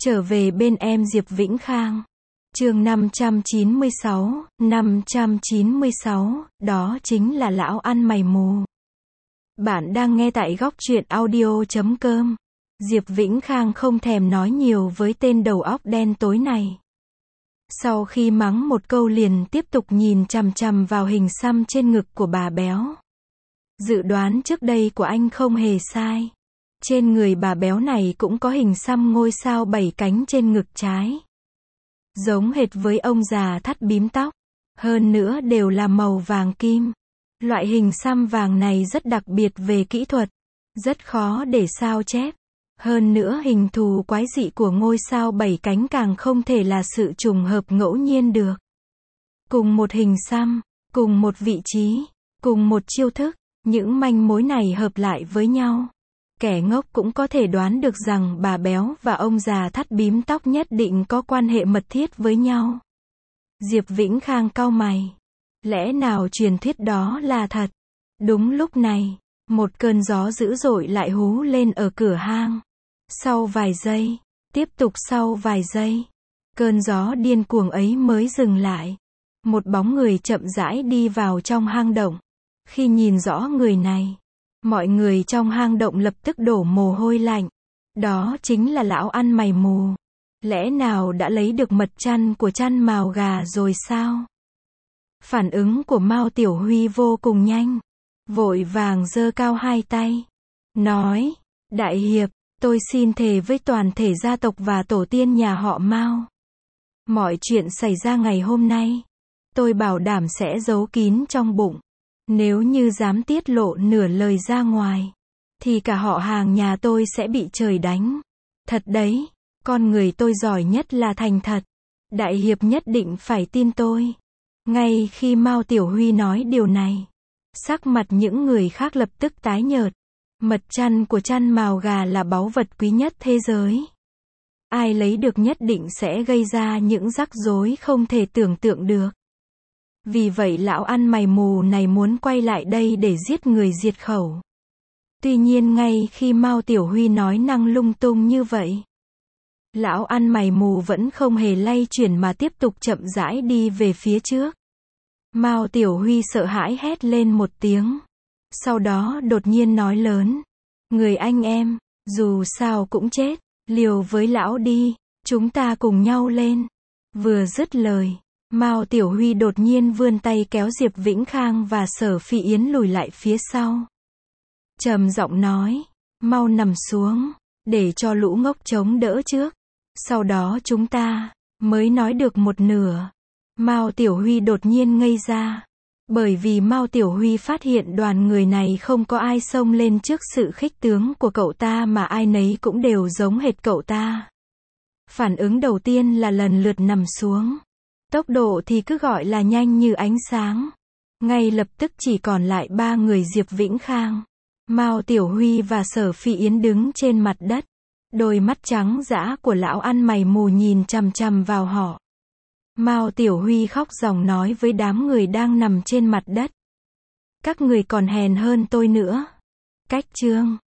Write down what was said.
Trở về bên em Diệp Vĩnh Khang. Chương 596, đó chính là lão ăn mày mù. Bạn đang nghe tại góc truyện audio.com. Diệp Vĩnh Khang không thèm nói nhiều với tên đầu óc đen tối này. Sau khi mắng một câu liền tiếp tục nhìn chằm chằm vào hình xăm trên ngực của bà béo. Dự đoán trước đây của anh không hề sai. Trên người bà béo này cũng có hình xăm ngôi sao 7 cánh trên ngực trái. Giống hệt với ông già thắt bím tóc. Hơn nữa đều là màu vàng kim. Loại hình xăm vàng này rất đặc biệt về kỹ thuật. Rất khó để sao chép. Hơn nữa hình thù quái dị của ngôi sao 7 cánh càng không thể là sự trùng hợp ngẫu nhiên được. Cùng một hình xăm, cùng một vị trí, cùng một chiêu thức, những manh mối này hợp lại với nhau. Kẻ ngốc cũng có thể đoán được rằng bà béo và ông già thắt bím tóc nhất định có quan hệ mật thiết với nhau. Diệp Vĩnh Khang cau mày. Lẽ nào truyền thuyết đó là thật? Đúng lúc này, một cơn gió dữ dội lại hú lên ở cửa hang. Sau vài giây, tiếp tục sau vài giây, cơn gió điên cuồng ấy mới dừng lại. Một bóng người chậm rãi đi vào trong hang động. Khi nhìn rõ người này, mọi người trong hang động lập tức đổ mồ hôi lạnh. Đó chính là lão ăn mày mù. Lẽ nào đã lấy được mật chăn của chăn mào gà rồi sao? Phản ứng của Mao Tiểu Huy vô cùng nhanh. Vội vàng giơ cao hai tay. Nói, đại hiệp, tôi xin thề với toàn thể gia tộc và tổ tiên nhà họ Mao. Mọi chuyện xảy ra ngày hôm nay, tôi bảo đảm sẽ giấu kín trong bụng. Nếu như dám tiết lộ nửa lời ra ngoài, thì cả họ hàng nhà tôi sẽ bị trời đánh. Thật đấy, con người tôi giỏi nhất là thành thật. Đại hiệp nhất định phải tin tôi. Ngay khi Mao Tiểu Huy nói điều này, sắc mặt những người khác lập tức tái nhợt. Mật chăn của chăn mào gà là báu vật quý nhất thế giới. Ai lấy được nhất định sẽ gây ra những rắc rối không thể tưởng tượng được. Vì vậy lão ăn mày mù này muốn quay lại đây để giết người diệt khẩu. Tuy nhiên ngay khi Mao Tiểu Huy nói năng lung tung như vậy, lão ăn mày mù vẫn không hề lay chuyển mà tiếp tục chậm rãi đi về phía trước. Mao Tiểu Huy sợ hãi hét lên một tiếng. Sau đó đột nhiên nói lớn. Người anh em, dù sao cũng chết, liều với lão đi, chúng ta cùng nhau lên. Vừa dứt lời, Mao Tiểu Huy đột nhiên vươn tay kéo Diệp Vĩnh Khang và Sở Phi Yến lùi lại phía sau. Trầm giọng nói, mau nằm xuống, để cho lũ ngốc chống đỡ trước. Sau đó chúng ta mới nói được một nửa. Mao Tiểu Huy đột nhiên ngây ra. Bởi vì Mao Tiểu Huy phát hiện đoàn người này không có ai xông lên trước sự khích tướng của cậu ta mà ai nấy cũng đều giống hệt cậu ta. Phản ứng đầu tiên là lần lượt nằm xuống. Tốc độ thì cứ gọi là nhanh như ánh sáng. Ngay lập tức chỉ còn lại 3 người Diệp Vĩnh Khang, Mao Tiểu Huy và Sở Phi Yến đứng trên mặt đất. Đôi mắt trắng dã của lão ăn mày mù nhìn chằm chằm vào họ. Mao Tiểu Huy khóc ròng nói với đám người đang nằm trên mặt đất. Các người còn hèn hơn tôi nữa. Cách chương